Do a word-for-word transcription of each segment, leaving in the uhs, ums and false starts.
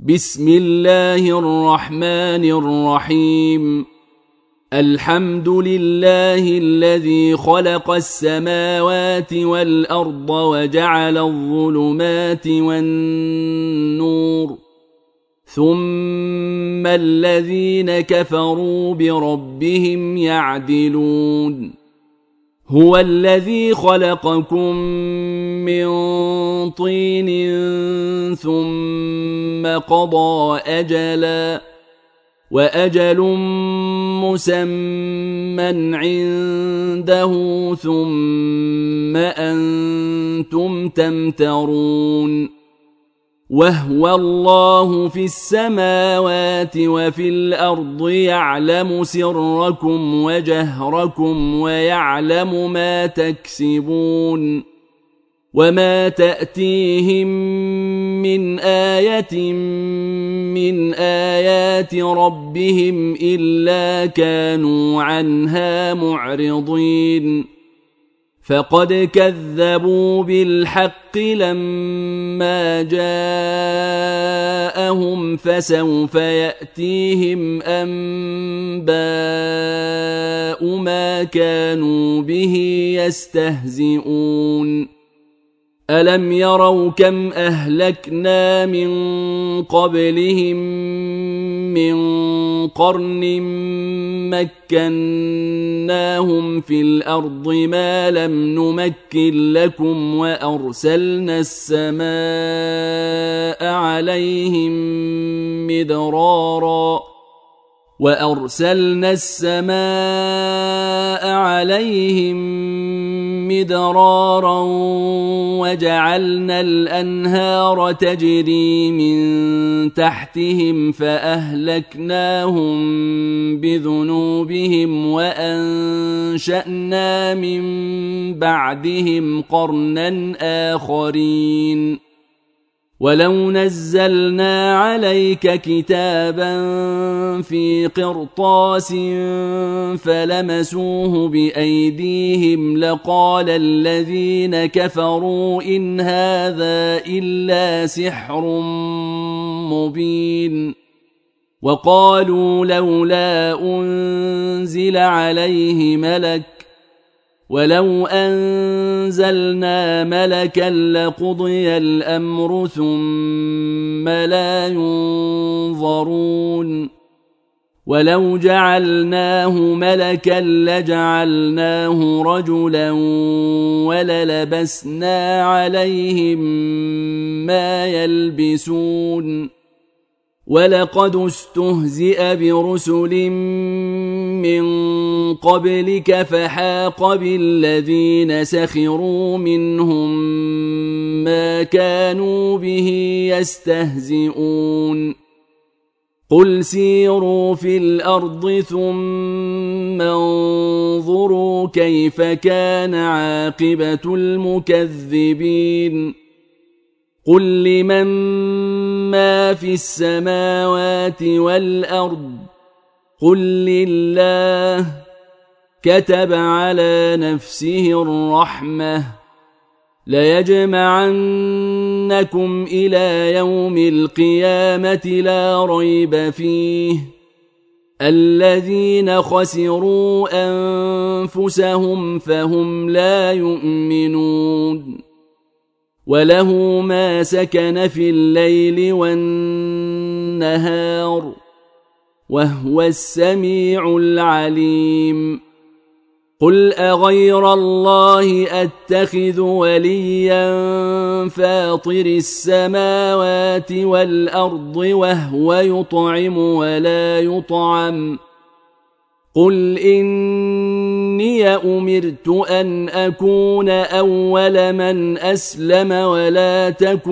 بسم الله الرحمن الرحيم. الحمد لله الذي خلق السماوات والأرض وجعل الظلمات والنور، ثم الذين كفروا بربهم يعدلون. هو الذي خلقكم من طين ثم قضى أجلا، وأجل مسمى عنده، ثم أنتم تمترون. وهو الله في السماوات وفي الأرض يعلم سركم وجهركم ويعلم ما تكسبون. وما تأتيهم من آية من آيات ربهم إلا كانوا عنها معرضين. فقد كذبوا بالحق لما جاءهم، فسوف يأتيهم أنباء ما كانوا به يستهزئون. ألم يروا كم أهلكنا من قبلهم من قرن مكناهم في الأرض ما لم نمكن لكم، وأرسلنا السماء عليهم مدرارا وأرسلنا السماء عليهم مدرارا وجعلنا الأنهار تجري من تحتهم فأهلكناهم بذنوبهم وأنشأنا من بعدهم قرنا آخرين. ولو نزلنا عليك كتابا في قرطاس فلمسوه بأيديهم لقال الذين كفروا إن هذا إلا سحر مبين. وقالوا لولا أنزل عليه ملك، ولو أنزلنا ملكا لقضي الأمر ثم لا ينظرون. ولو جعلناه ملكا لجعلناه رجلا وللبسنا عليهم ما يلبسون. ولقد استهزئ برسل من قبلك فحاق بالذين سخروا منهم ما كانوا به يستهزئون. قل سيروا في الأرض ثم انظروا كيف كان عاقبة المكذبين. قل لمن ما في السماوات والأرض قل لله، كتب على نفسه الرحمة ليجمعنكم إلى يوم القيامة لا ريب فيه. الذين خسروا أنفسهم فهم لا يؤمنون. وله ما سكن في الليل والنهار وهو السميع العليم. قل أغير الله أتخذ وليا فاطر السماوات والأرض وهو يطعم ولا يطعم. قل إني أمرت أن أكون أول من أسلم ولا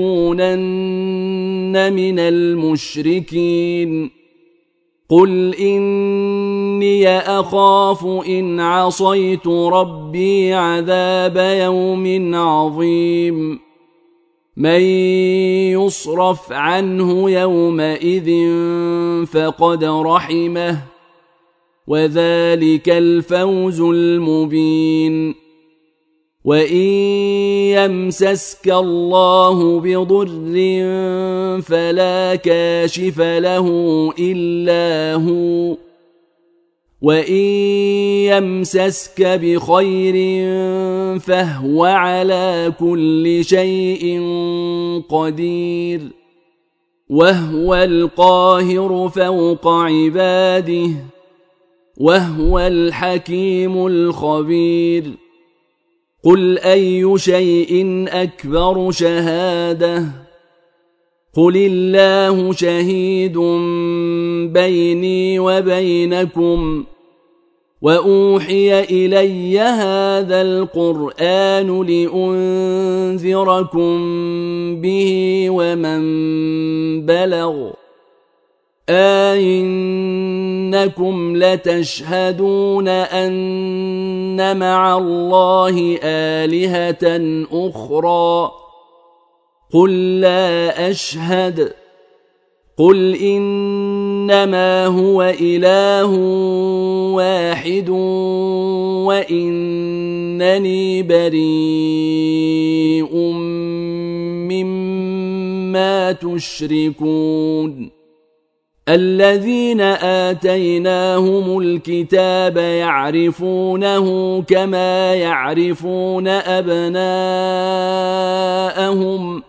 تكونن من المشركين. قل إني أخاف إن عصيت ربي عذاب يوم عظيم. من يصرف عنه يومئذ فقد رحمه، وذلك الفوز المبين. وإن يمسسك الله بضر فلا كاشف له إلا هو، وإن يمسسك بخير فهو على كل شيء قدير، وهو القاهر فوق عباده، وهو الحكيم الخبير. قل أي شيء أكبر شهادة؟ قل الله شهيد بيني وبينكم، وأوحي إلي هذا القرآن لأنذركم به ومن بلغ. أئنكم لتشهدون أن مع الله آلهة أخرى؟ قل لا أشهد. قل إنما هو إله واحد وإنني بريء مما تشركون. الذين آتيناهم الكتاب يعرفونه كما يعرفون أبناءهم،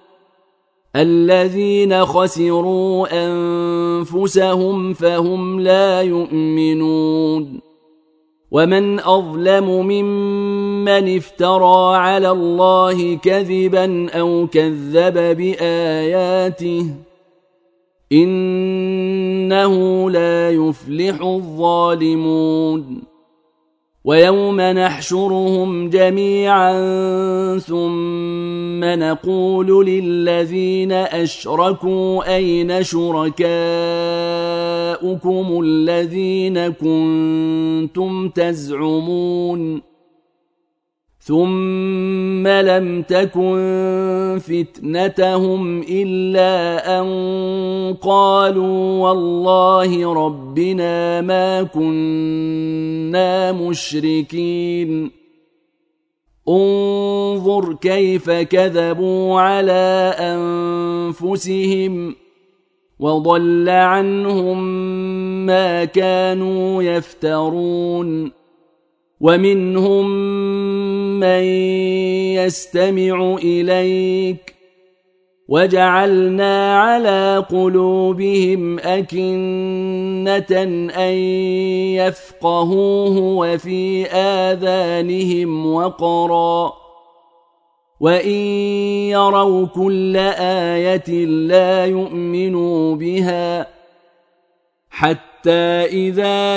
الذين خسروا أنفسهم فهم لا يؤمنون. ومن أظلم ممن افترى على الله كذبا أو كذب بآياته، إنه لا يفلح الظالمون. ويوم نحشرهم جميعا ثم نقول للذين أشركوا أين شركاؤكم الذين كنتم تزعمون، ثم لم تكن فتنتهم إلا أن قالوا والله ربنا ما كنا مشركين. انظر كيف كذبوا على أنفسهم، وضل عنهم ما كانوا يفترون. ومنهم من يستمع إليك، وجعلنا على قلوبهم أكنة أن يفقهوه وفي آذانهم وقرا، وإن يروا كل آية لا يؤمنوا بها، حتى إذا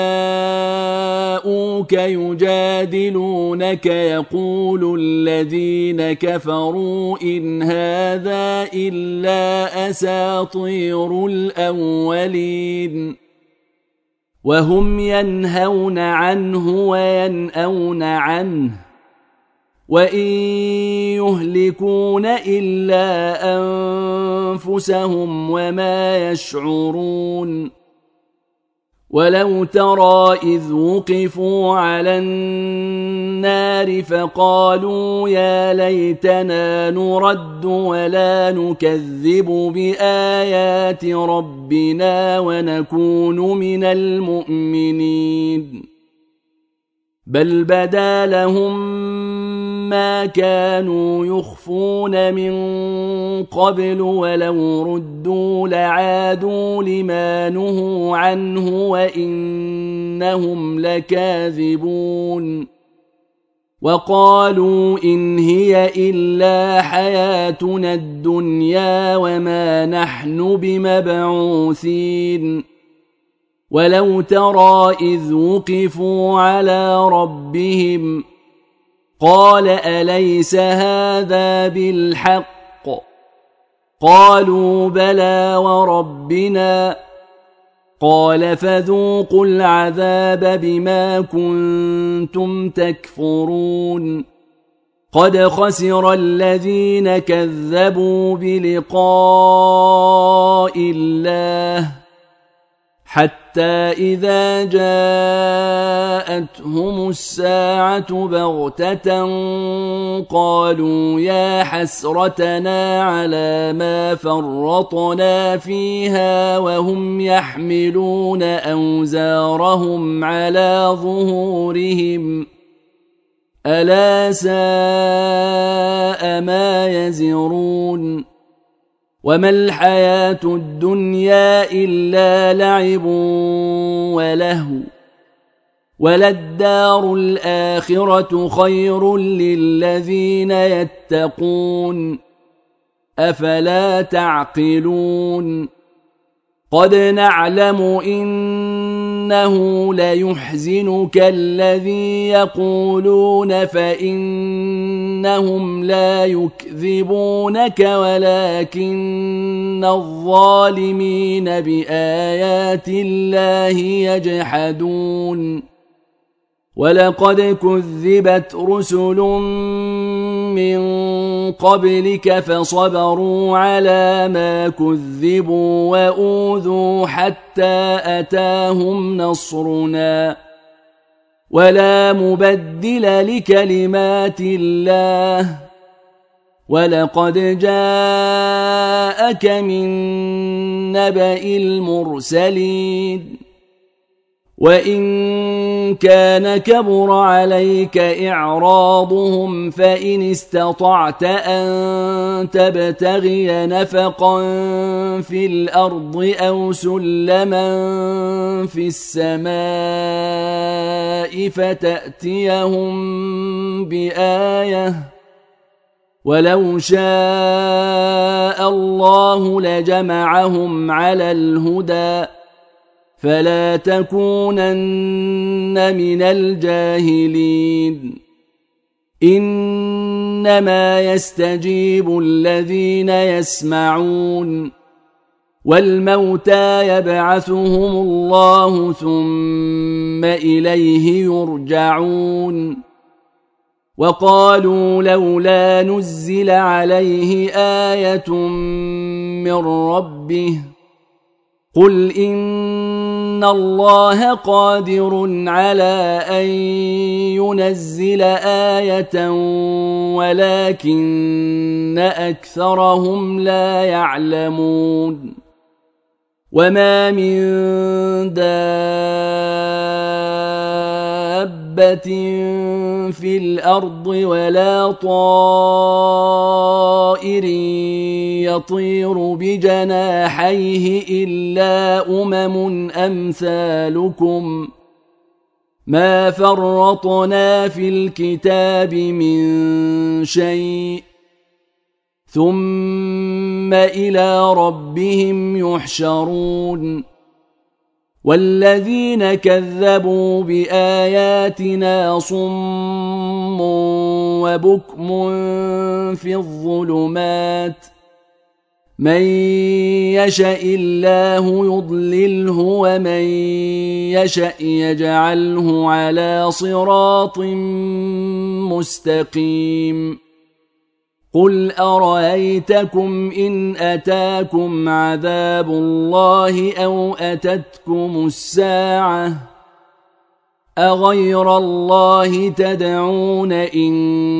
جاءوك يجادلونك يقول الذين كفروا إن هذا إلا أساطير الأولين، وهم ينهون عنه وينأون عنه، وإن يهلكون إلا أنفسهم وما يشعرون. ولو ترى إذ وقفوا على النار فقالوا يا ليتنا نرد ولا نكذب بآيات ربنا ونكون من المؤمنين، بل بدا لهم ما كانوا يخفون من قبل ولو ردوا لعادوا لما نهوا عنه وإنهم لكاذبون. وقالوا إن هي إلا حياتنا الدنيا وما نحن بمبعوثين. ولو ترى إذ وقفوا على ربهم قال أليس هذا بالحق؟ قالوا بلى وربنا. قال فذوقوا العذاب بما كنتم تكفرون. قد خسر الذين كذبوا بلقاء الله حتى حتى إذا جاءتهم الساعة بغتة قالوا يا حسرتنا على ما فرطنا فيها وهم يحملون أوزارهم على ظهورهم ألا ساء ما يزرون وما الحياة الدنيا إلا لعب ولهو وللدار الآخرة خير للذين يتقون أفلا تعقلون قد نعلم إنه ليحزنك الذي يقولون فإنهم لا يكذبونك ولكن الظالمين بآيات الله يجحدون ولقد كذبت رسل من قبلك فصبروا على ما كذبوا وأوذوا حتى أتاهم نصرنا ولا مبدل لكلمات الله ولقد جاءك من نبأ المرسلين وإن كان كبر عليك إعراضهم فإن استطعت أن تبتغي نفقا في الأرض أو سلما في السماء فتأتيهم بآية ولو شاء الله لجمعهم على الهدى فلا تكونن من الجاهلين إنما يستجيب الذين يسمعون والموتى يبعثهم الله ثم إليه يرجعون وقالوا لولا نزل عليه آية من ربه قل إن الله قادر على أن ينزل آية ولكن أكثرهم لا يعلمون وما من دابة في الأرض ولا طائر يطير بجناحيه إلا أمم أمثالكم ما فرطنا في الكتاب من شيء ثم إلى ربهم يحشرون والذين كذبوا بآياتنا صم وبكم في الظلمات من يشاء الله يضلله ومن يشاء يجعله على صراط مستقيم قل أرأيتكم إن أتاكم عذاب الله أو أتتكم الساعة أغير الله تدعون إن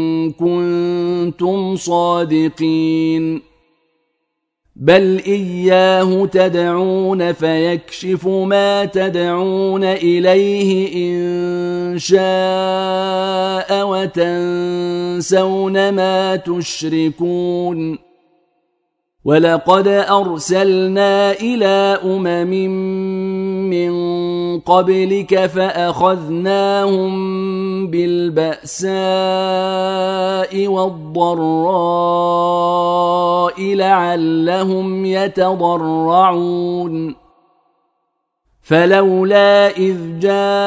كنتم صادقين بل إياه تدعون فيكشف ما تدعون إليه إن شاء وتنسون ما تشركون ولقد أرسلنا إلى أمم من قبلك فأخذناهم بالبأساء والضراء لعلهم يتضرعون فلولا إذ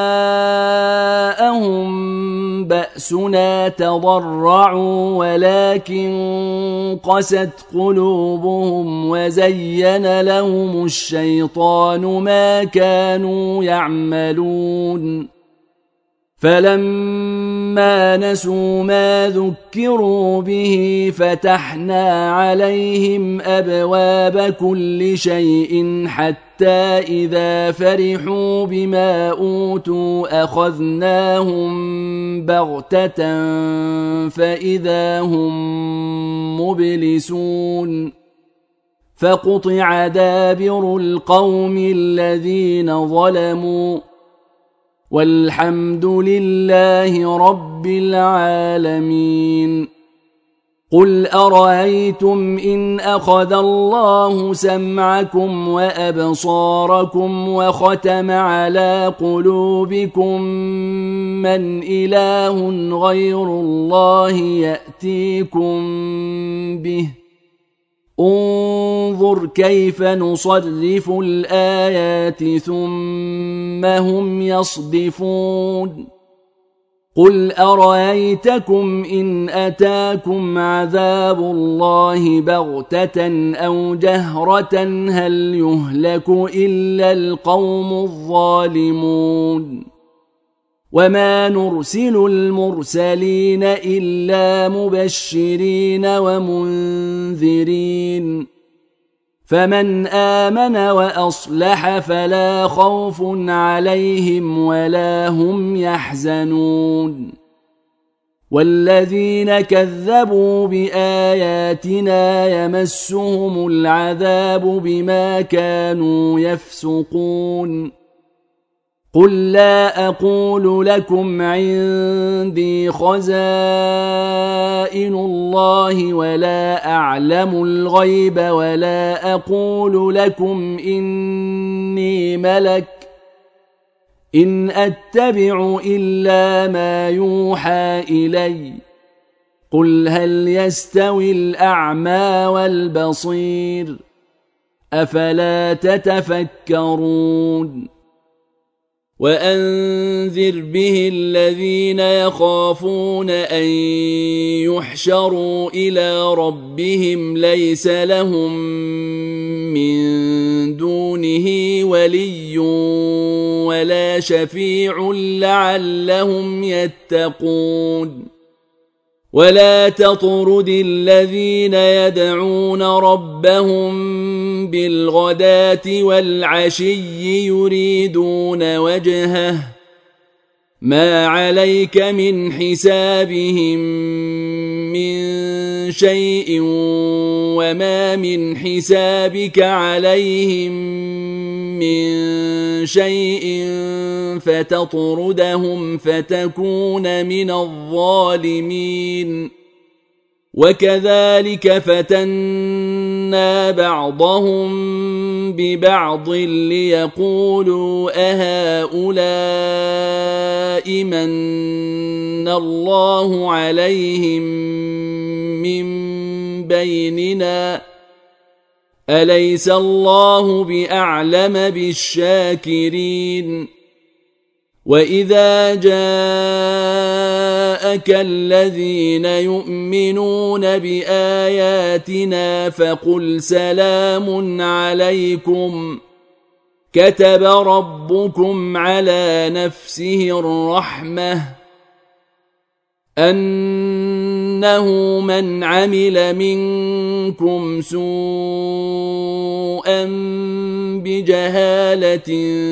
جاءهم بأسنا تضرعوا ولكن قست قلوبهم وزين لهم الشيطان ما كانوا يعملون فلما نسوا ما ذكروا به فتحنا عليهم أبواب كل شيء حتى إذا فرحوا بما أوتوا أخذناهم بغتة فإذا هم مبلسون فقطع دابر القوم الذين ظلموا والحمد لله رب العالمين. قل أرأيتم إن أخذ الله سمعكم وأبصاركم وختم على قلوبكم من إله غير الله يأتيكم به انظر كيف نصرف الآيات ثم هم يصدفون. قل أرأيتكم إن أتاكم عذاب الله بغتة أو جهرة هل يهلك إلا القوم الظالمون. وما نرسل المرسلين إلا مبشرين ومنذرين فمن آمن وأصلح فلا خوف عليهم ولا هم يحزنون. والذين كذبوا بآياتنا يمسهم العذاب بما كانوا يفسقون. قل لا أقول لكم عندي خزائن الله ولا أعلم الغيب ولا أقول لكم إني ملك إن أتبع إلا ما يوحى إلي. قل هل يستوي الأعمى والبصير أفلا تتفكرون. وأنذر به الذين يخافون أن يحشروا إلى ربهم ليس لهم من دونه ولي ولا شفيع لعلهم يتقون. ولا تطرد الذين يدعون ربهم بالغداة والعشي يريدون وجهه ما عليك من حسابهم من شيء وما من حسابك عليهم من شيء فتطردهم فتكون من الظالمين. وكذلك فتنا بعضهم ببعض ليقولوا أهؤلاء من الله عليهم من بيننا أليس الله بأعلم بالشاكرين. وإذا جاءك الذين يؤمنون بآياتنا فقل سلام عليكم كتب ربكم على نفسه الرحمة أنه من عمل منكم سوءا بجهالة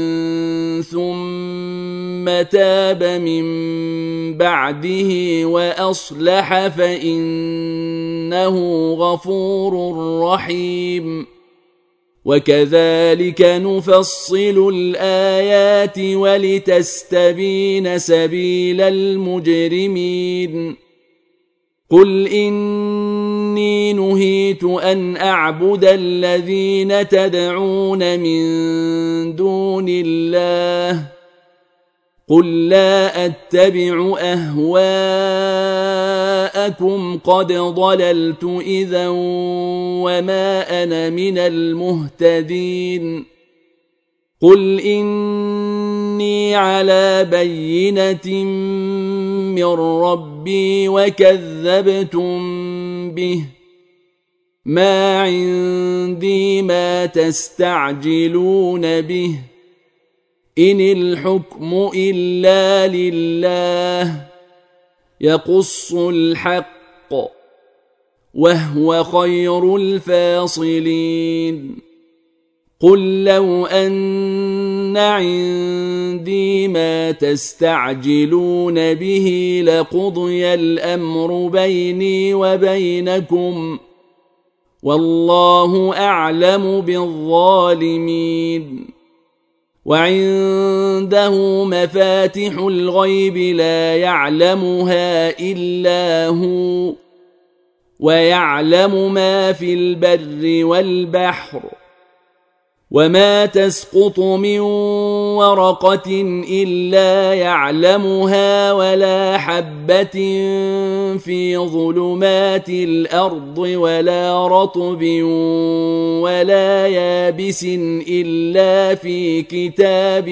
ثم تاب من بعده وأصلح فإنه غفور رحيم. وكذلك نفصل الآيات ولتستبين سبيل المجرمين. قل إني نهيت أن أعبد الذين تدعون من دون الله قل لا أتبع أهواءكم قد ضللت إذا وما أنا من المهتدين. قل إني على بينة من ربي وكذبتم به ما عندي ما تستعجلون به إن الحكم إلا لله يقص الحق وهو خير الفاصلين قل لو أن عندي ما تستعجلون به لقضي الأمر بيني وبينكم والله أعلم بالظالمين وعنده مفاتح الغيب لا يعلمها إلا هو ويعلم ما في البر والبحر وما تسقط من ورقة إلا يعلمها ولا حبة في ظلمات الأرض ولا رطب ولا يابس إلا في كتاب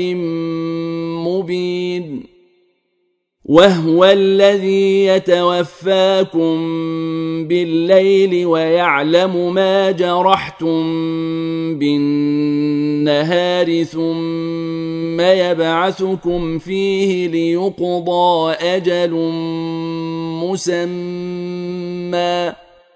مبين وهو الذي يتوفاكم بالليل ويعلم ما جرحتم بالنهار ثم يبعثكم فيه ليقضى أجل مسمى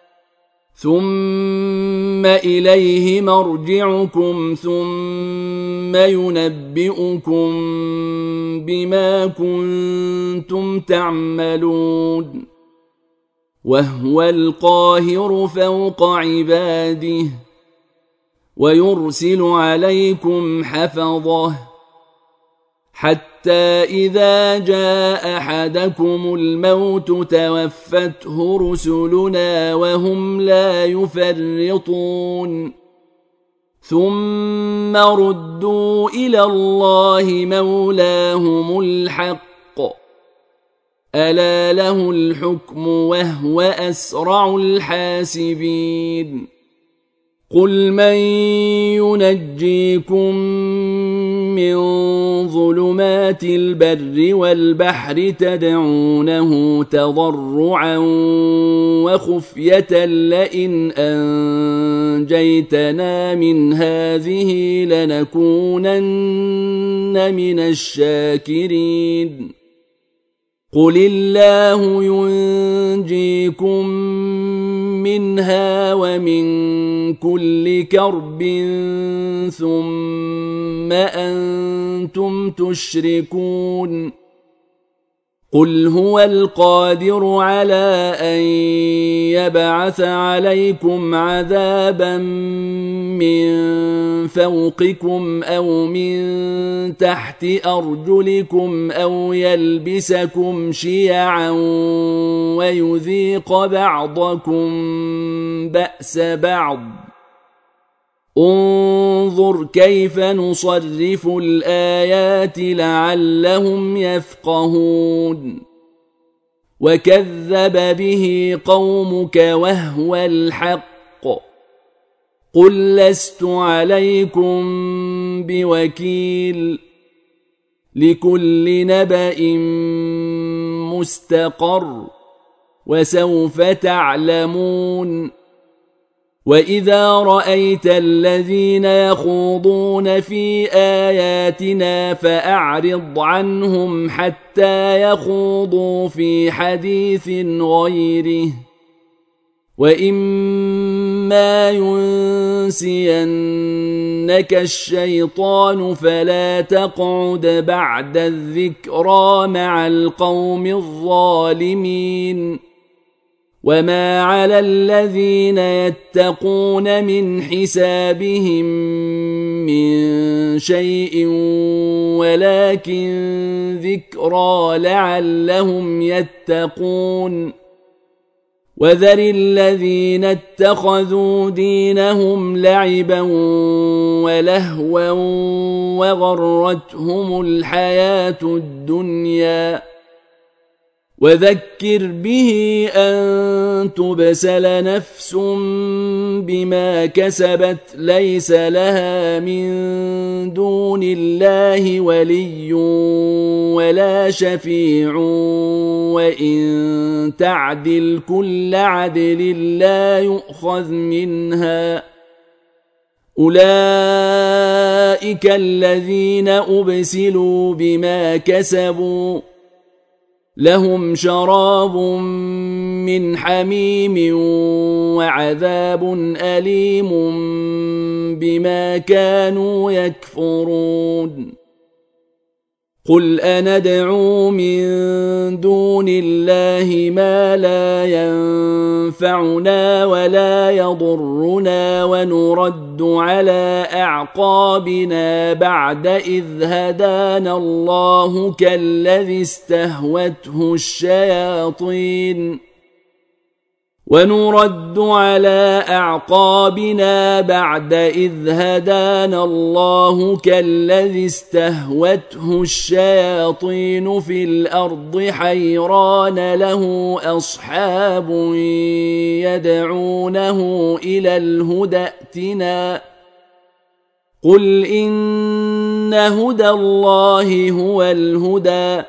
ثم إليه مرجعكم ثم ينبئكم بما كنتم تعملون وهو القاهر فوق عباده ويرسل عليكم حفظه حتى إذا جاء أحدكم الموت توفته رسلنا وهم لا يفرطون ثم ردوا إلى الله مولاهم الحق ألا له الحكم وهو أسرع الحاسبين قل من ينجيكم من ظلمات البر والبحر تدعونه تضرعا وخفية لئن أنجيتنا من هذه لنكونن من الشاكرين قل الله ينجيكم منها ومن كل كرب ثم أنتم تشركون قل هو القادر على أن يبعث عليكم عذابا من فوقكم أو من تحت أرجلكم أو يلبسكم شيعا ويذيق بعضكم بأس بعض انظر كيف نصرف الآيات لعلهم يفقهون وكذب به قومك وهو الحق قل لست عليكم بوكيل لكل نبأ مستقر وسوف تعلمون وإذا رأيت الذين يخوضون في آياتنا فأعرض عنهم حتى يخوضوا في حديث غيره وإما ينسينك الشيطان فلا تقعد بعد الذكرى مع القوم الظالمين وما على الذين يتقون من حسابهم من شيء ولكن ذكرى لعلهم يتقون وذر الذين اتخذوا دينهم لعبا ولهوا وغرتهم الحياة الدنيا وذكر به أن تبسل نفس بما كسبت ليس لها من دون الله ولي ولا شفيع وإن تعدل كل عدل لا يؤخذ منها أولئك أولئك الذين أبسلوا بما كسبوا لهم شراب من حميم وعذاب أليم بما كانوا يكفرون قل أندعو من دون الله ما لا ينفعنا ولا يضرنا ونرد على أعقابنا بعد إذ هدانا الله كالذي استهوته الشياطين ونرد على أعقابنا بعد إذ هدانا الله كالذي استهوته الشياطين في الأرض حيران له أصحاب يدعونه إلى الهدى ائتنا قل إن هدى الله هو الهدى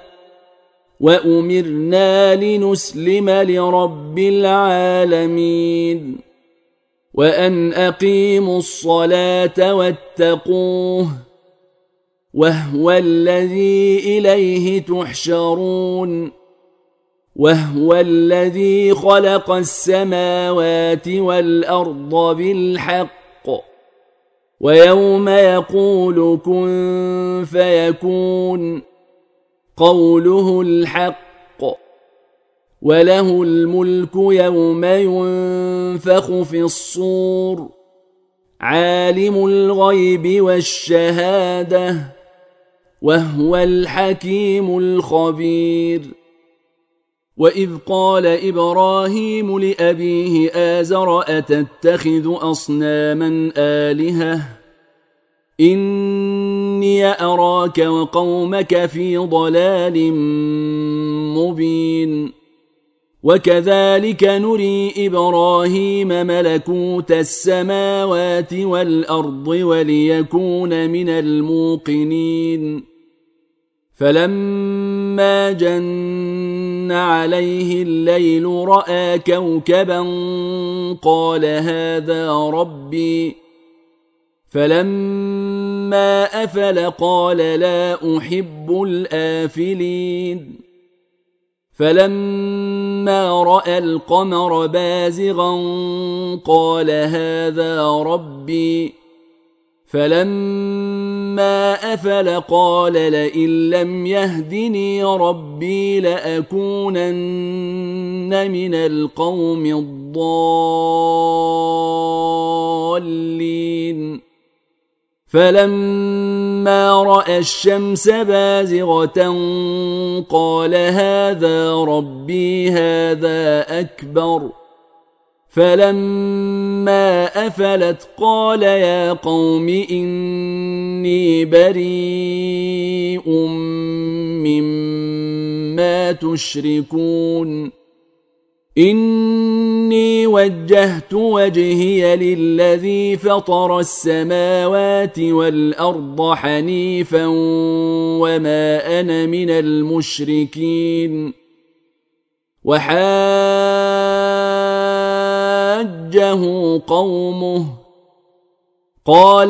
وأمرنا لنسلم لرب العالمين وأن أقيموا الصلاة واتقوه وهو الذي إليه تحشرون وهو الذي خلق السماوات والأرض بالحق ويوم يقول كن فيكون قوله الحق وله الملك يوم ينفخ في الصور عالم الغيب والشهادة وهو الحكيم الخبير وإذ قال إبراهيم لأبيه آزر أتتخذ أصناما آلهة إني أراك وقومك في ضلال مبين وكذلك نري إبراهيم ملكوت السماوات والأرض وليكون من الموقنين فلما جن عليه الليل رأى كوكبا قال هذا ربي فلما أفل قال لا أحب الآفلين فلما رأى القمر بازغا قال هذا ربي فلما أفل قال لئن لم يهدني ربي لأكونن من القوم الضالين فلما رأى الشمس بازغة قال هذا ربي هذا أكبر فلما أفلت قال يا قوم إني بريء مما تشركون إني وجهت وجهي للذي فطر السماوات والأرض حنيفا وما أنا من المشركين وحاجه قومه قال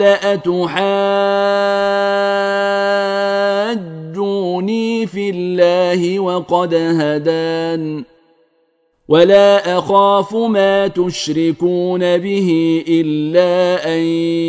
أتحاجوني في الله وقد هدان ولا أخاف ما تشركون به إلا أن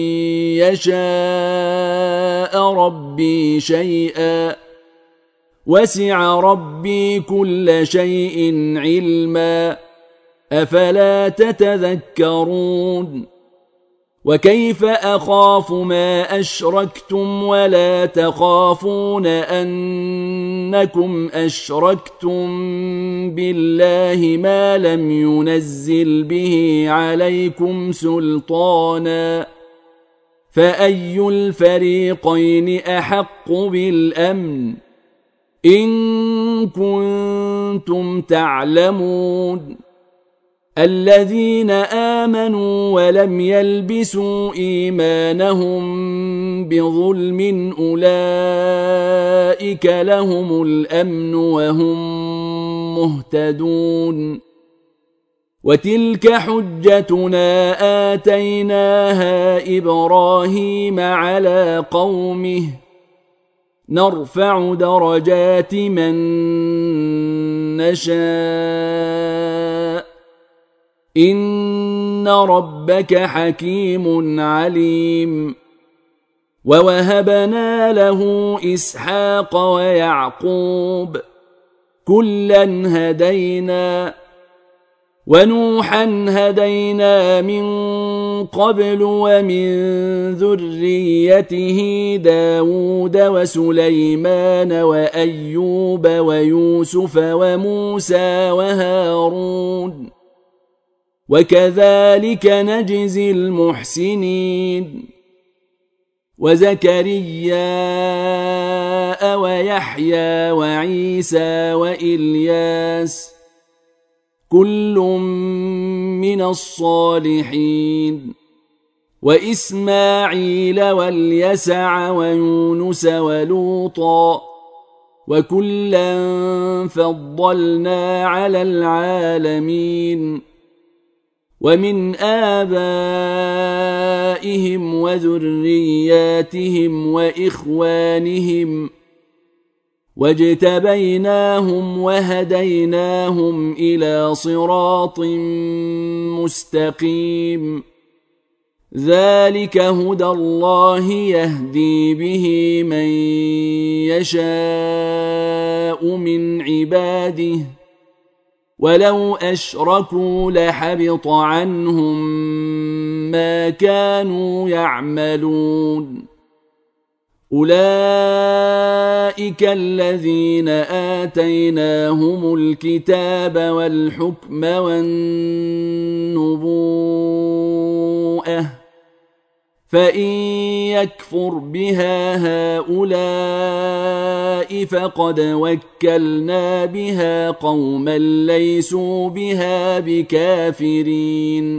يشاء ربي شيئا وسع ربي كل شيء علما أفلا تتذكرون وكيف أخاف ما أشركتم ولا تخافون أنكم أشركتم بالله ما لم ينزل به عليكم سلطانا فأي الفريقين أحق بالأمن إن كنتم تعلمون الذين آمنوا ولم يلبسوا إيمانهم بظلم أولئك لهم الأمن وهم مهتدون وتلك حجتنا آتيناها إبراهيم على قومه نرفع درجات من نشاء إن ربك حكيم عليم. ووهبنا له إسحاق ويعقوب كلا هدينا ونوحا هدينا من قبل ومن ذريته داود وسليمان وأيوب ويوسف وموسى وهارون وكذلك نجزي المحسنين. وزكريا ويحيى وعيسى وإلياس كل من الصالحين وإسماعيل واليسع ويونس ولوطا وكلا فضلنا على العالمين. ومن آبائهم وذرياتهم وإخوانهم واجتبيناهم وهديناهم إلى صراط مستقيم ذلك هدى الله يهدي به من يشاء من عباده ولو أشركوا لحبط عنهم ما كانوا يعملون. أولئك الذين آتيناهم الكتاب والحكم والنبوءة فإن يكفر بها هؤلاء فقد وكلنا بها قوما ليسوا بها بكافرين.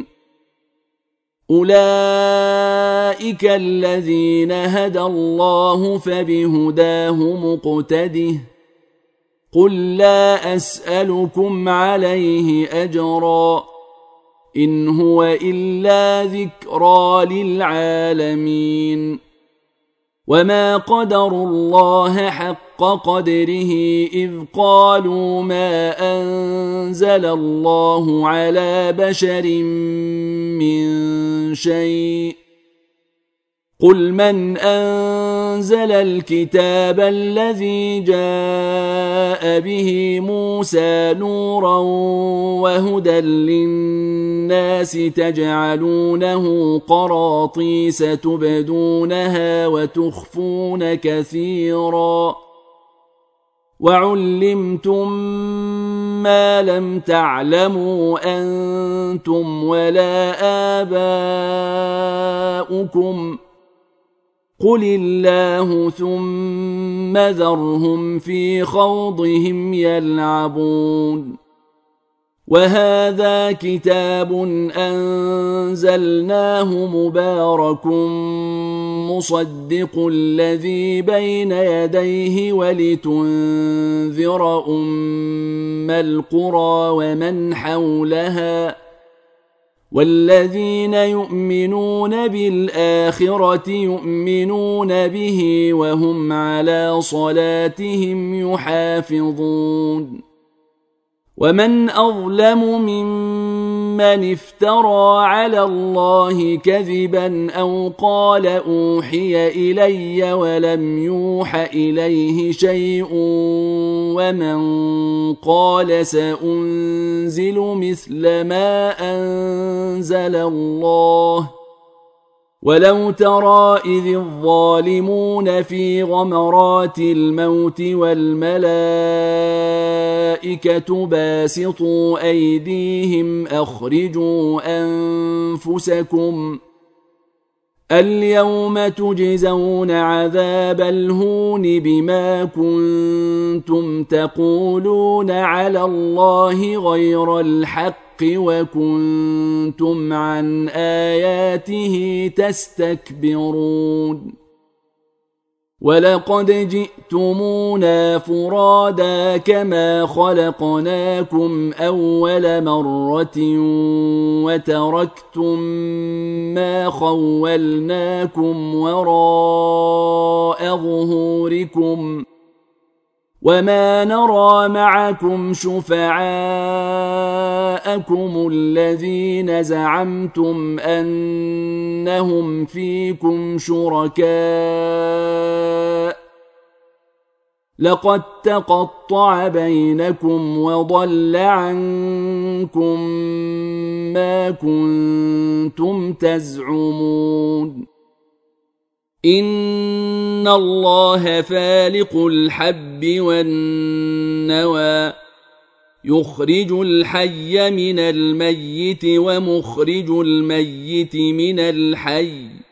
أولئك الذين هدى الله فبهداه مقتده قل لا أسألكم عليه أجرا إن هو إلا ذكرى للعالمين. وما قدروا الله حق قدره إذ قالوا ما أنزل الله على بشر من شيء قل من أنزل الكتاب الذي جاء به موسى نورا وهدى للناس تجعلونه قراطيس تبدونها وتخفون كثيرا وعلمتم ما لم تعلموا أنتم ولا آباؤكم قل الله ثم ذرهم في خوضهم يلعبون. وهذا كتاب أنزلناه مبارك مصدق الذي بين يديه ولتنذر أم القرى ومن حولها والذين يؤمنون بالآخرة يؤمنون به وهم على صلاتهم يحافظون. ومن أظلم ممن افترى على الله كذبا أو قال أوحي إلي ولم يوح إليه شيء ومن قال سأنزل مثل ما أنزل الله ولو ترى إذ الظالمون في غمرات الموت والملائكة باسطوا أيديهم أخرجوا أنفسكم اليوم تجزون عذاب الهون بما كنتم تقولون على الله غير الحق وكنتم عن آياته تستكبرون. ولقد جئتمونا فرادا كما خلقناكم أول مرة وتركتم ما خولناكم وراء ظهوركم وما نرى معكم شفعاءكم الذين زعمتم أنهم فيكم شركاء لقد تقطع بينكم وضل عنكم ما كنتم تزعمون إن الله فالق الحب والنوى يخرج الحي من الميت ومخرج الميت من الحي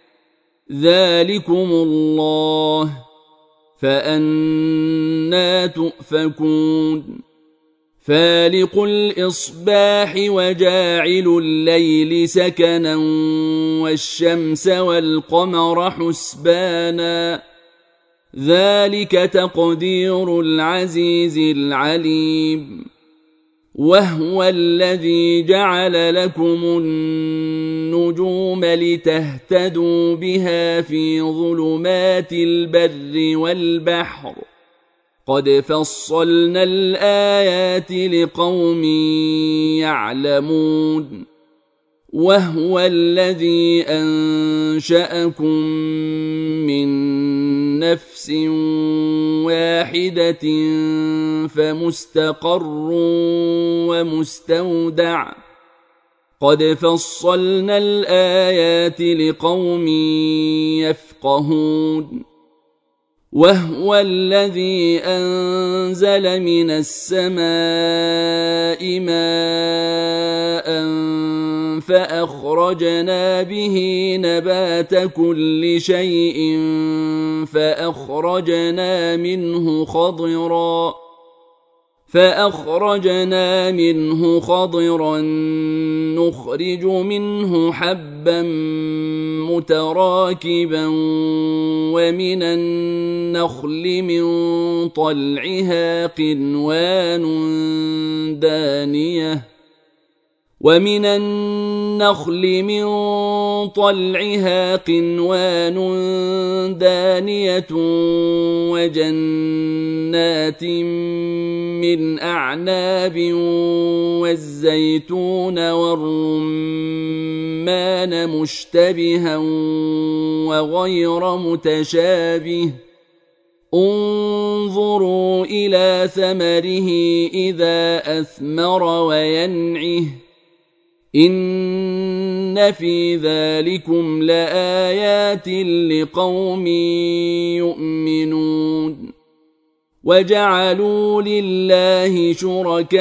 ذلكم الله فأنى تؤفكون فالق الإصباح وجاعل الليل سكنا والشمس والقمر حسبانا ذلك تقدير العزيز العليم وهو الذي جعل لكم النجوم لتهتدوا بها في ظلمات البر والبحر قد فصلنا الآيات لقوم يعلمون وهو الذي أنشأكم من نفس واحدة فمستقر ومستودع قد فصلنا الآيات لقوم يفقهون وهو الذي أنزل من السماء ماء فأخرجنا به نبات كل شيء فأخرجنا منه خضرا فأخرجنا منه خضرا نخرج منه حبا متراكبا ومن النخل من طلعها قنوان دانية ومن النخل من طلعها قنوان دانية وجنات من أعناب والزيتون والرمان مشتبها وغير متشابه انظروا إلى ثمره إذا أثمر وينعه إن في ذلكم لآيات لقوم يؤمنون وجعلوا لله شركاء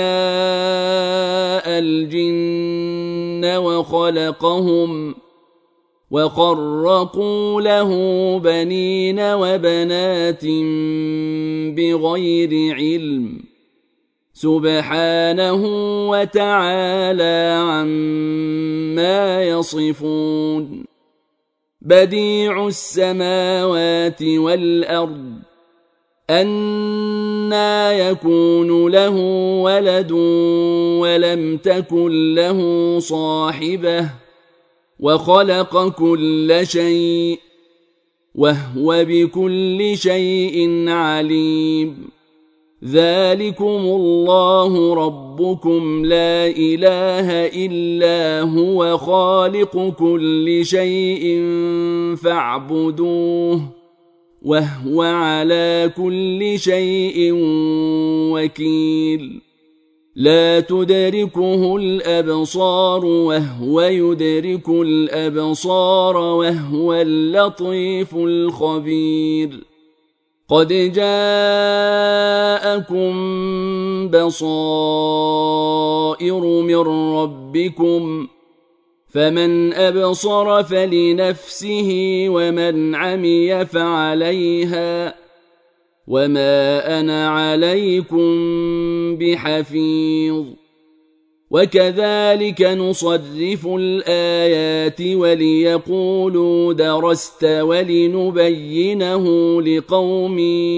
الجن وخلقهم وخرقوا له بنين وبنات بغير علم سبحانه وتعالى عما يصفون بديع السماوات والأرض أنى يكون له ولد ولم تكن له صاحبة وخلق كل شيء وهو بكل شيء عليم ذلكم الله ربكم لا إله إلا هو خالق كل شيء فاعبدوه وهو على كل شيء وكيل لا تدركه الأبصار وهو يدرك الأبصار وهو اللطيف الخبير قد جاءكم بصائر من ربكم فمن أبصر فلنفسه ومن عمي فعليها وما أنا عليكم بحفيظ وكذلك نصرف الآيات وليقولوا درست ولنبينه لقوم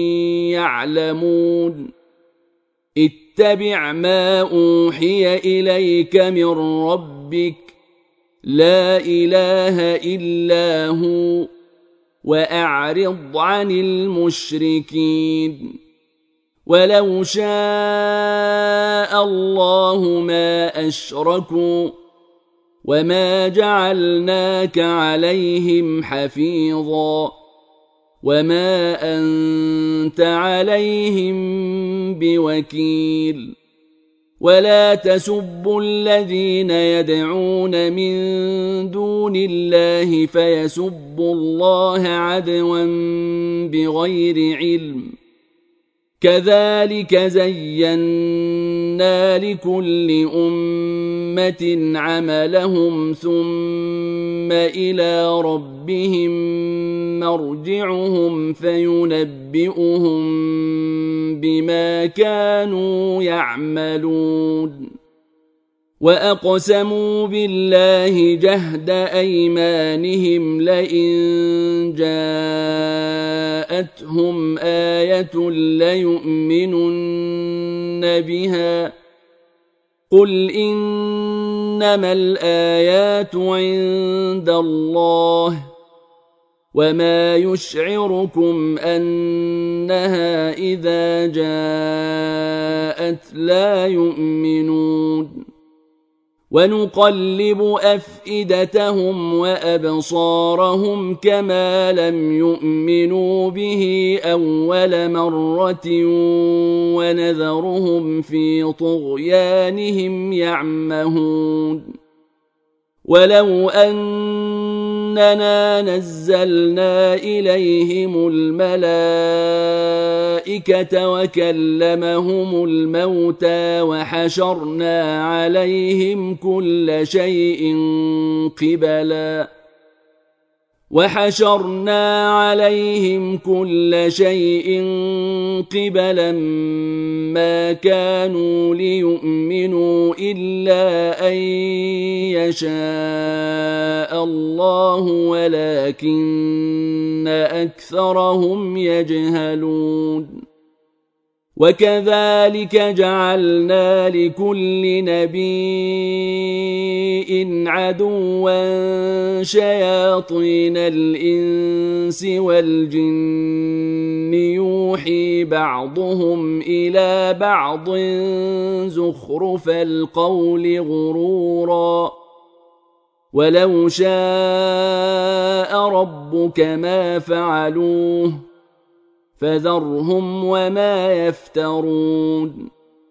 يعلمون اتبع ما أوحي إليك من ربك لا إله إلا هو وأعرض عن المشركين ولو شاء الله ما أشركوا وما جعلناك عليهم حفيظا وما أنت عليهم بوكيل ولا تسبوا الذين يدعون من دون الله فيسبوا الله عدوا بغير علم كذلك زينا لكل أمة عملهم ثم إلى ربهم مرجعهم فينبئهم بما كانوا يعملون وأقسموا بالله جهد أيمانهم لئن جاءتهم آية ليؤمنن بها قل إنما الآيات عند الله وما يشعركم أنها إذا جاءت لا يؤمنون ونقلب أفئدتهم وأبصارهم كما لم يؤمنوا به أول مرة ونذرهم في طغيانهم يعمهون ولو أننا نزلنا إليهم الملائكة وكلمهم الموتى وحشرنا عليهم كل شيء قبلا وحشرنا عليهم كل شيء قبلا ما كانوا ليؤمنوا إلا أن يشاء الله ولكن أكثرهم يجهلون وكذلك جعلنا لكل نبي عدوا شياطين الإنس والجن يوحي بعضهم إلى بعض زخرف القول غرورا ولو شاء ربك ما فعلوه فذرهم وما يفترون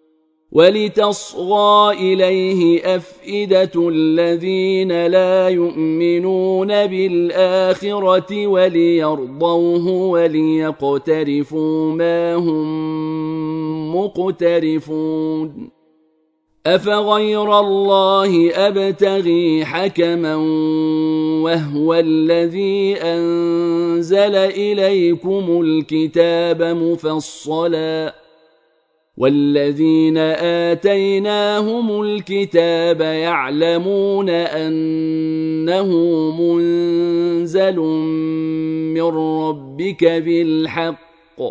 ولتصغى إليه أفئدة الذين لا يؤمنون بالآخرة وليرضوه وليقترفوا ما هم مقترفون أفغير الله أبتغي حكما وهو الذي أنزل إليكم الكتاب مفصلا والذين آتيناهم الكتاب يعلمون أنه منزل من ربك بالحق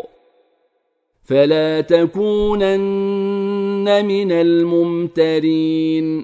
فلا تكونن من الممترين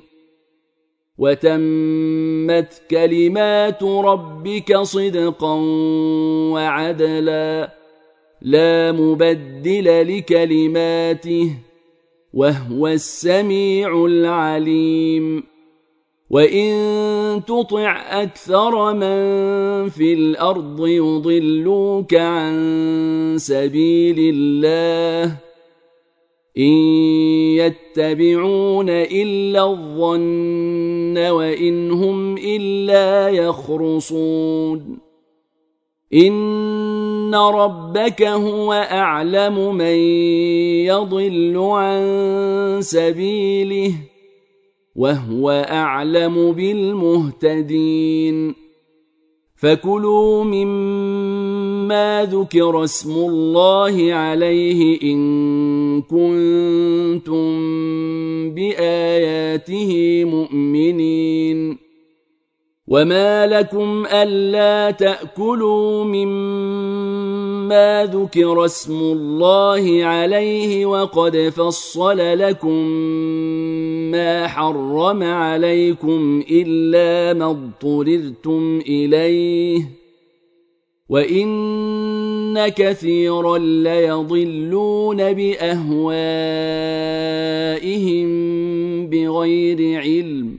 وتمت كلمات ربك صدقا وعدلا لا مبدل لكلماته وهو السميع العليم وإن تطع أكثر من في الأرض يضلوك عن سبيل الله إن يتبعون إلا الظن وإن هم إلا يخرصون إن ربك هو أعلم من يضل عن سبيله وهو أعلم بالمهتدين فكلوا مما ما ذكر اسم الله عليه إن كنتم بآياته مؤمنين وما لكم ألا تأكلوا مما ذكر اسم الله عليه وقد فصل لكم ما حرم عليكم إلا ما اضطررتم إليه وإن كثيرا ليضلون بأهوائهم بغير علم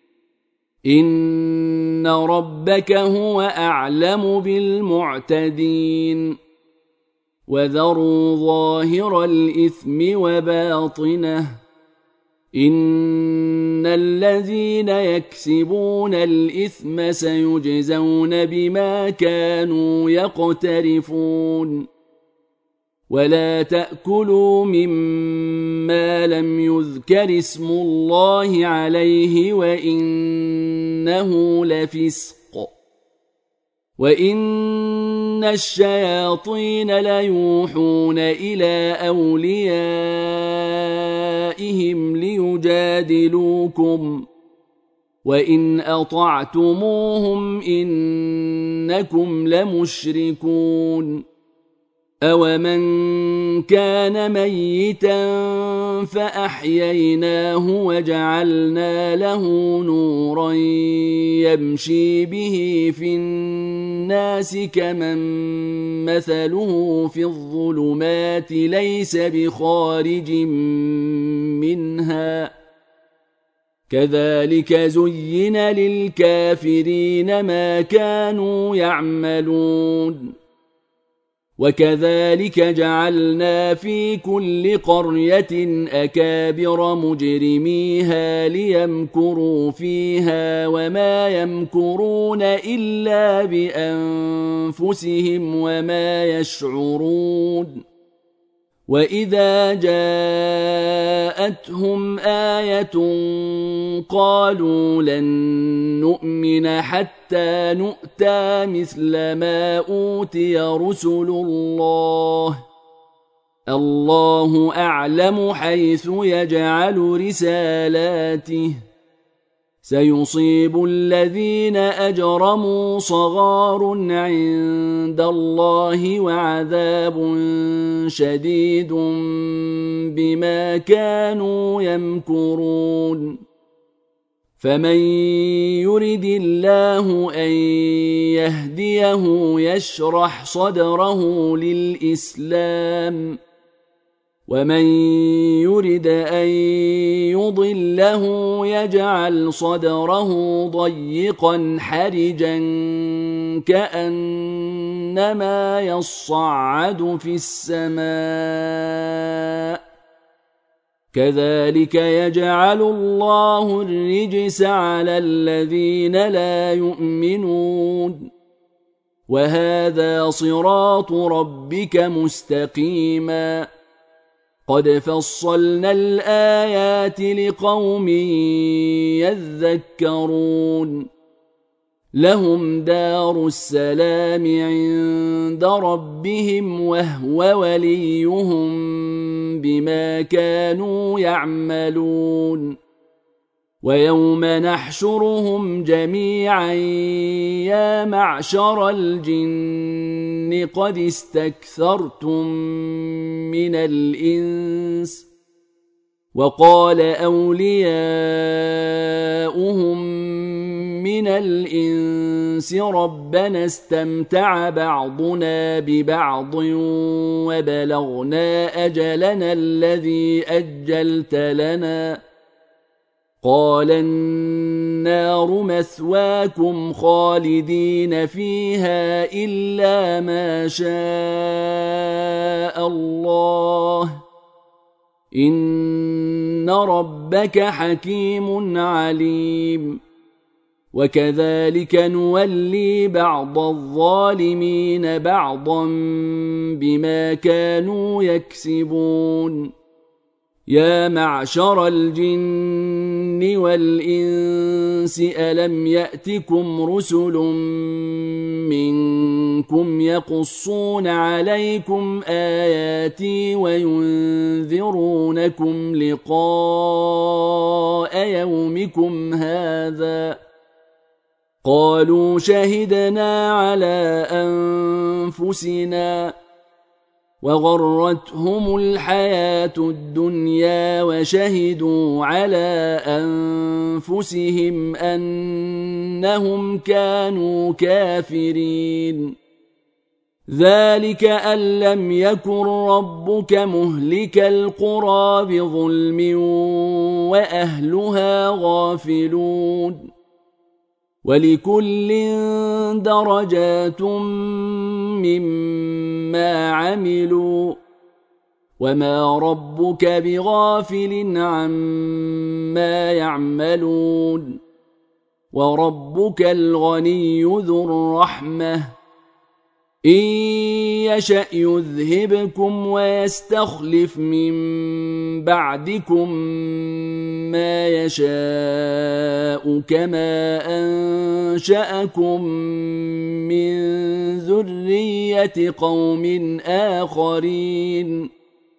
إن ربك هو أعلم بالمعتدين وذروا ظاهر الإثم وباطنه إن الذين يكسبون الإثم سيجزون بما كانوا يقترفون ولا تأكلوا مما لم يذكر اسم الله عليه وإنه لفسق وإن الشياطين ليوحون إلى أوليائهم ليجادلوكم وإن أطعتموهم إنكم لمشركون أَوَمَنْ كَانَ مَيِّتًا فَأَحْيَيْنَاهُ وَجَعَلْنَا لَهُ نُورًا يَمْشِي بِهِ فِي النَّاسِ كَمَنْ مَثَلُهُ فِي الظُّلُمَاتِ لَيْسَ بِخَارِجٍ مِنْهَا كَذَلِكَ زُيِّنَ لِلْكَافِرِينَ مَا كَانُوا يَعْمَلُونَ وكذلك جعلنا في كل قرية أكابر مجرميها ليمكروا فيها وما يمكرون إلا بأنفسهم وما يشعرون وإذا جاءتهم آية قالوا لن نؤمن حتى نؤتى مثل ما أوتي رسل الله الله أعلم حيث يجعل رسالاته سيصيب الذين أجرموا صغار عند الله وعذاب شديد بما كانوا يمكرون فمن يرد الله أن يهديه يشرح صدره للإسلام ومن يرد أن يضله يجعل صدره ضيقا حرجا كأنما يصعد في السماء كذلك يجعل الله الرجس على الذين لا يؤمنون وهذا صراط ربك مستقيما قد فصلنا الآيات لقوم يذكرون لهم دار السلام عند ربهم وهو وليهم بما كانوا يعملون ويوم نحشرهم جميعا يا معشر الجن قد استكثرتم من الإنس وقال أولياؤهم من الإنس ربنا استمتع بعضنا ببعض وبلغنا أجلنا الذي أجلت لنا قال النار مثواكم خالدين فيها إلا ما شاء الله إن ربك حكيم عليم وكذلك نولي بعض الظالمين بعضا بما كانوا يكسبون يا معشر الجن والإنس ألم يأتكم رسل منكم يقصون عليكم آياتي وينذرونكم لقاء يومكم هذا؟ قالوا شهدنا على أنفسنا وغرتهم الحياة الدنيا وشهدوا على أنفسهم أنهم كانوا كافرين. ذلك أن لم يكن ربك مهلك القرى بظلم وأهلها غافلون. ولكل درجات مما عملوا وما ربك بغافل عما يعملون. وربك الغني ذو الرحمة إن يشأ يذهبكم ويستخلف من بعدكم ما يشاء كما أنشأكم من ذرية قوم آخرين.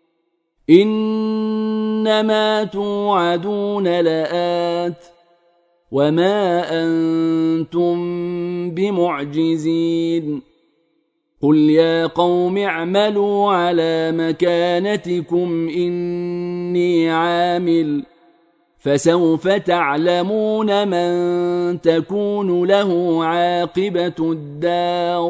إنما توعدون لآت وما أنتم بمعجزين. قل يا قوم اعملوا على مكانتكم إني عامل فسوف تعلمون من تكون له عاقبة الدار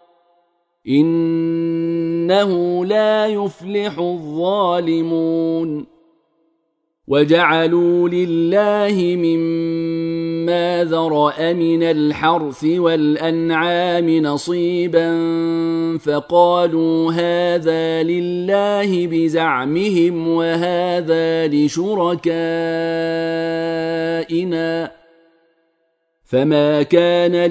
إنه لا يفلح الظالمون. وجعلوا لله مما ذرأ من الحرث والأنعام نصيبا فقالوا هذا لله بزعمهم وهذا لشركائنا فما كان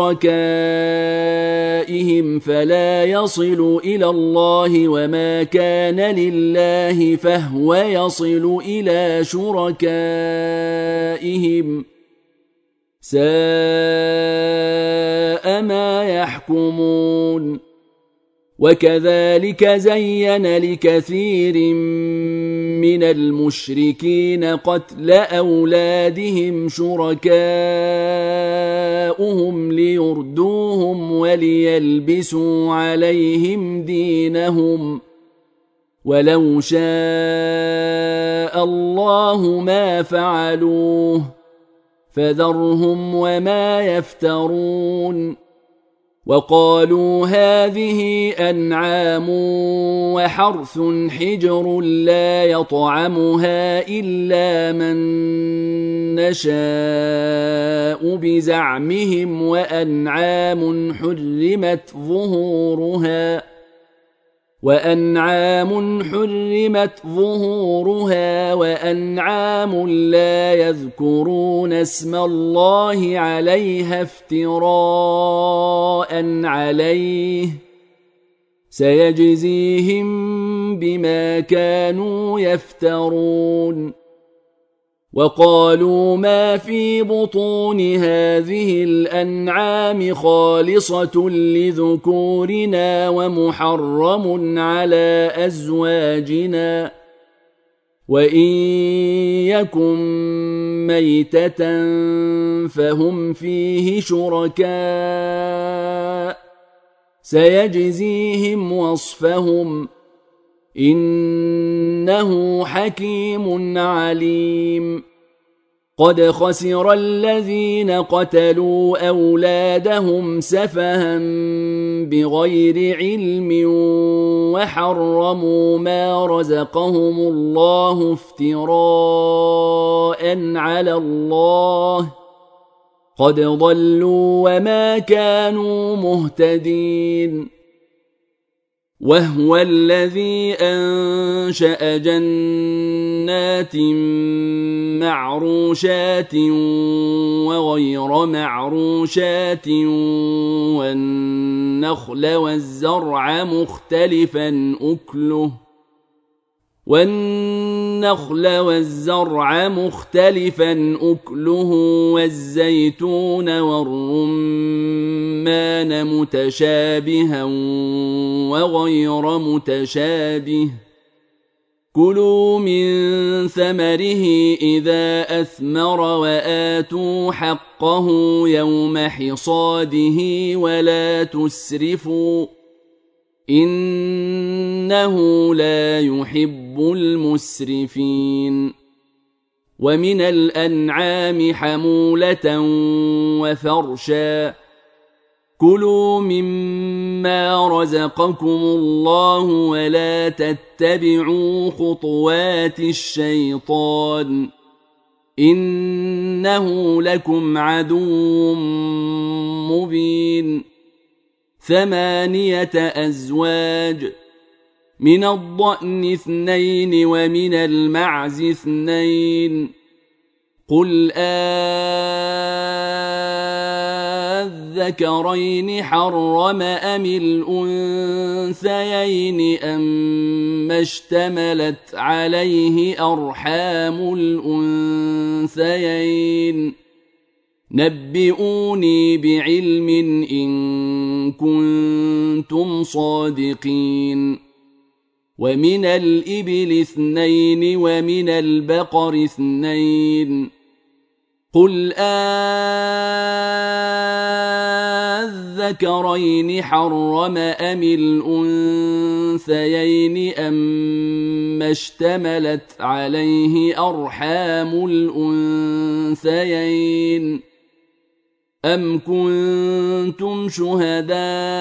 لشركائهم فلا يصل إلى الله وما كان لله فهو يصل إلى شركائهم ساء ما يحكمون. وكذلك زين لكثير من المشركين قتل أولادهم شركاؤهم ليردوهم وليلبسوا عليهم دينهم ولو شاء الله ما فعلوه فذرهم وما يفترون. وقالوا هذه أنعام وحرث حجر لا يطعمها إلا من نشاء بزعمهم وأنعام حرمت ظهورها وأنعام حرمت ظهورها وأنعام لا يذكرون اسم الله عليها افتراء عليه سيجزيهم بما كانوا يفترون. وقالوا ما في بطون هذه الأنعام خالصة لذكورنا ومحرم على أزواجنا وإن يكن ميتة فهم فيه شركاء سيجزيهم وصفهم إنه حكيم عليم. قد خسر الذين قتلوا أولادهم سفها بغير علم وحرموا ما رزقهم الله افتراء على الله قد ضلوا وما كانوا مهتدين. وهو الذي أنشأ جنات معروشات وغير معروشات والنخل والزرع مختلفا أكله والنخل والزرع مختلفا أكله والزيتون والرمان متشابها وغير متشابه كلوا من ثمره إذا أثمر وآتوا حقه يوم حصاده ولا تسرفوا إنه لا يحب المسرفين ومن الأنعام حمولة وفرشا كلوا مما رزقكم الله ولا تتبعوا خطوات الشيطان إنه لكم عدو مبين ثمانية أزواج من الضأن اثنين ومن المعز اثنين قل أذكرين حرم أم الأنثيين أما اشتملت عليه أرحام الأنثيين نبئوني بعلم إن كنتم صادقين ومن الإبل اثنين ومن البقر اثنين قل أذكرين حرم أم الأنثيين أما اشتملت عليه أرحام الأنثيين أم كنتم شهداء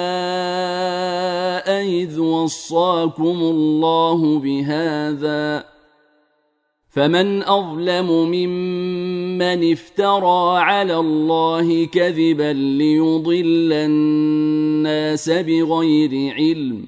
إذ وصاكم الله بهذا فمن أظلم ممن افترى على الله كذبا ليضل الناس بغير علم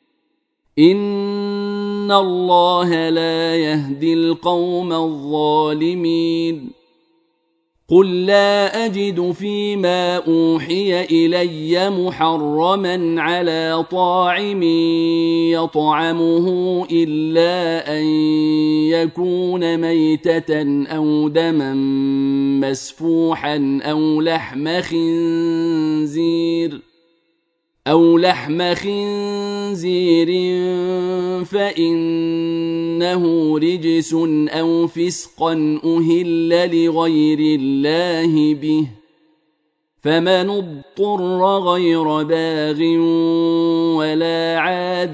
إن الله لا يهدي القوم الظالمين قل لا أجد فيما أوحي إلي محرما على طاعم يطعمه إلا أن يكون ميتة أو دما مسفوحا أو لحم خنزير أو لحم خنزير فإنه رجس أو فسقا أهل لغير الله به فمن اضطر غير باغ ولا عاد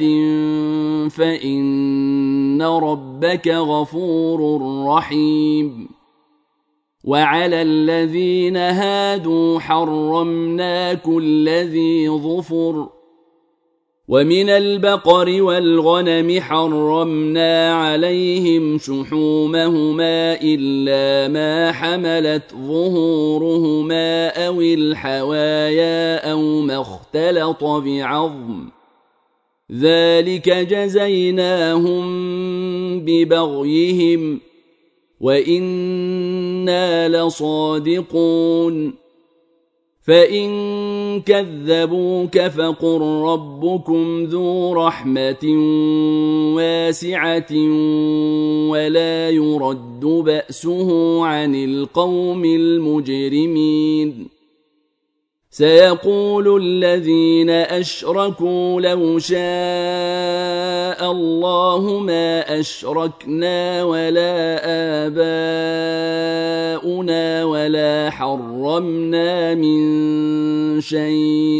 فإن ربك غفور رحيم وعلى الذين هادوا حرمنا كل ذي ظفر ومن البقر والغنم حرمنا عليهم شحومهما إلا ما حملت ظهورهما أو الحوايا أو ما اختلط بعظم ذلك جزيناهم ببغيهم وإنا لصادقون فإن كذبوك فقل ربكم ذو رحمة واسعة ولا يرد بأسه عن القوم المجرمين سيقول الذين أشركوا لو شاء الله ما أشركنا ولا آباؤنا ولا حرمنا من شيء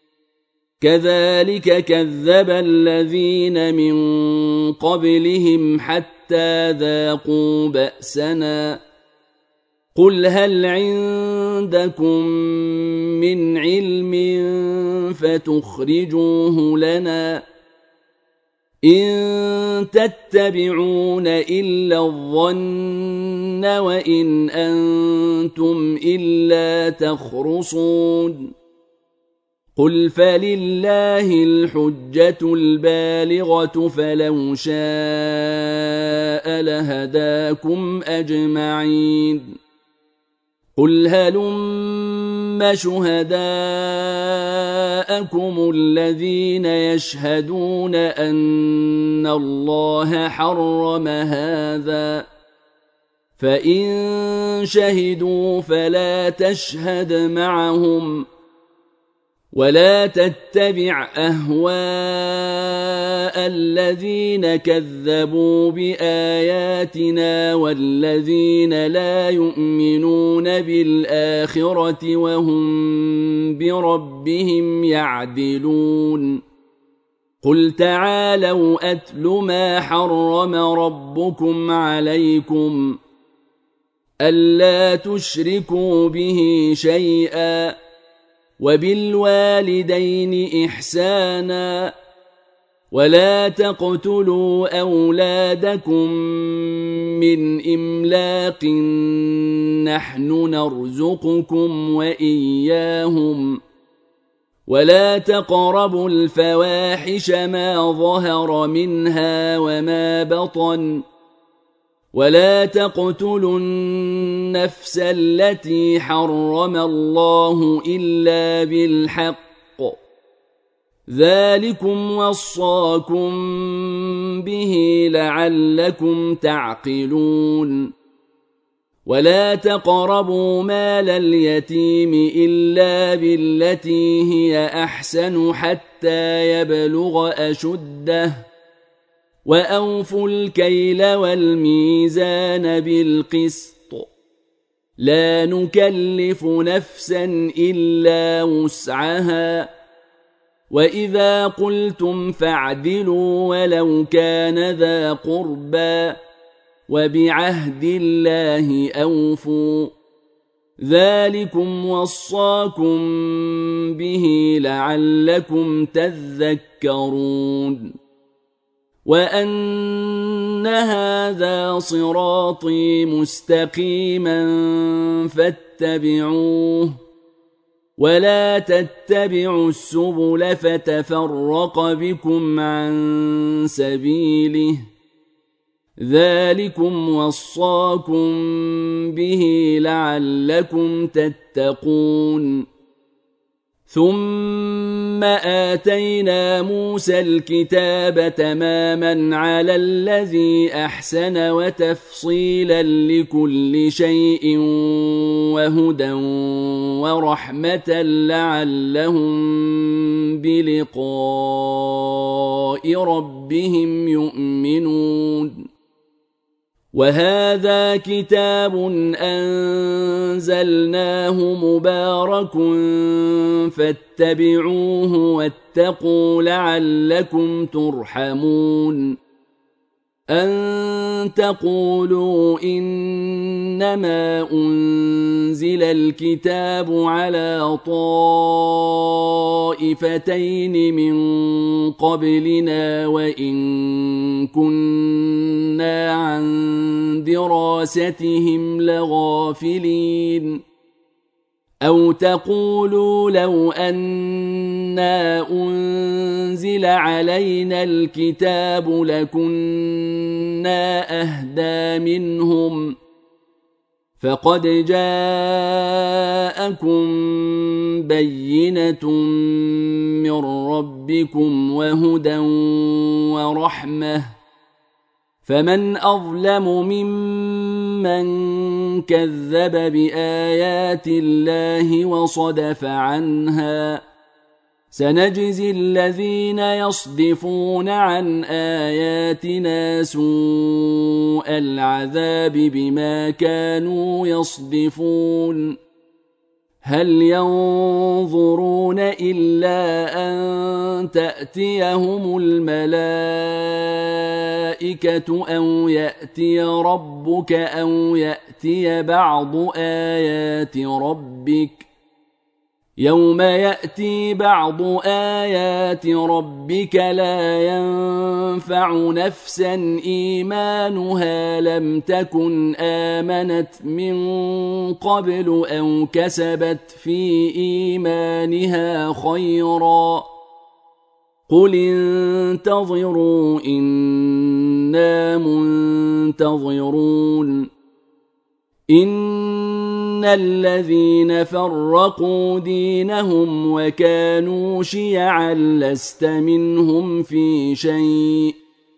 كذلك كذب الذين من قبلهم حتى ذاقوا بأسنا قل هل عندكم من علم فتخرجوه لنا إن تتبعون إلا الظن وإن أنتم إلا تخرصون قل فلله الحجة البالغة فلو شاء لهداكم أجمعين قل هلم شهداءكم الذين يشهدون أن الله حرم هذا فإن شهدوا فلا تشهد معهم ولا تتبع أهواء الذين كذبوا بآياتنا والذين لا يؤمنون بالآخرة وهم بربهم يعدلون قل تعالوا أتل ما حرم ربكم عليكم ألا تشركوا به شيئا وبالوالدين إحسانا ولا تقتلوا أولادكم من إملاق نحن نرزقكم وإياهم ولا تقربوا الفواحش ما ظهر منها وما بطن ولا تقتلوا النفس التي حرم الله إلا بالحق ذلكم وصاكم به لعلكم تعقلون ولا تقربوا مال اليتيم إلا بالتي هي أحسن حتى يبلغ أشده وأوفوا الكيل والميزان بالقسط لا نكلف نفسا إلا وسعها وإذا قلتم فاعدلوا ولو كان ذا قربى وبعهد الله أوفوا ذلكم وصاكم به لعلكم تذكرون وأن هذا صراطي مستقيما فاتبعوه ولا تتبعوا السبل فتفرق بكم عن سبيله ذلكم وصاكم به لعلكم تتقون ثم آتينا موسى الكتاب تماما على الذي أحسن وتفصيلا لكل شيء وهدى ورحمة لعلهم بلقاء ربهم يؤمنون وهذا كتاب أنزلناه مبارك فاتبعوه واتقوا لعلكم ترحمون أن تقولوا إنما أنزل الكتاب على طائفتين من قبلنا وإن كنا عن دراستهم لغافلين أو تقولوا لو أنا أنزل علينا الكتاب لكنا أهدى منهم فقد جاءكم بينة من ربكم وهدى ورحمة فمن أظلم ممن كذب بآيات الله وصدف عنها سنجزي الذين يصدفون عن آياتنا سوء العذاب بما كانوا يصدفون هل ينظرون إلا أن تأتيهم الملائكة أو يأتي ربك أو يأتي بعض آيات ربك يوم يأتي بعض آيات ربك لا ينفع نفسا إيمانها لم تكن آمنت من قبل أو كسبت في إيمانها خيرا قل انتظروا إنا منتظرون إن إن الذين فرقوا دينهم وكانوا شيعا لست منهم في شيء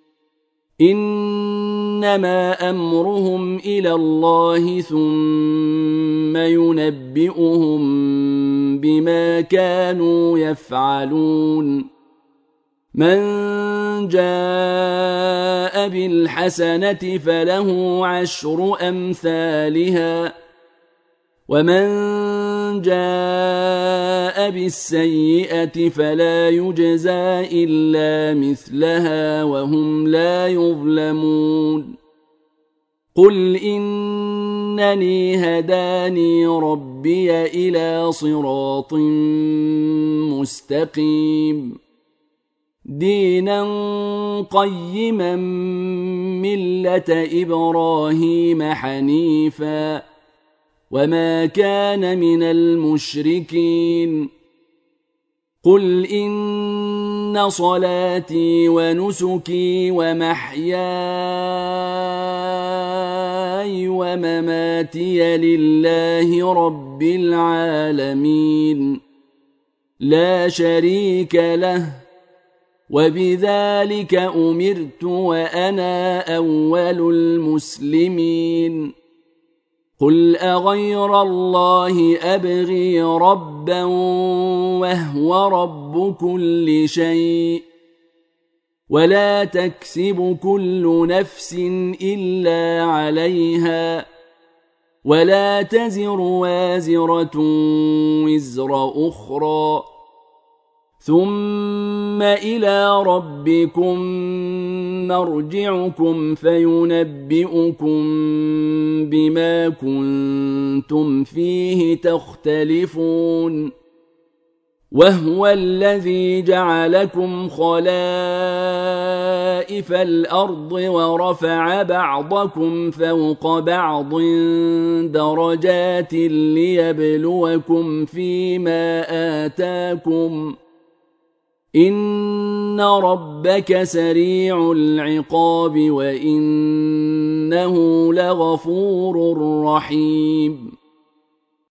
إنما أمرهم إلى الله ثم ينبئهم بما كانوا يفعلون من جاء بالحسنة فله عشر أمثالها ومن جاء بالسيئة فلا يجزى إلا مثلها وهم لا يظلمون قل إنني هداني ربي إلى صراط مستقيم دينا قيما ملة إبراهيم حنيفا وما كان من المشركين قل إن صلاتي ونسكي ومحياي ومماتي لله رب العالمين لا شريك له وبذلك أمرت وأنا أول المسلمين قل أغير الله أبغي ربا وهو رب كل شيء ولا تكسب كل نفس إلا عليها ولا تزر وازرة وزر أخرى ثم إلى ربكم مرجعكم فينبئكم بما كنتم فيه تختلفون وهو الذي جعلكم خلائف الأرض ورفع بعضكم فوق بعض درجات ليبلوكم فيما آتاكم إن ربك سريع العقاب وإنه لغفور رحيم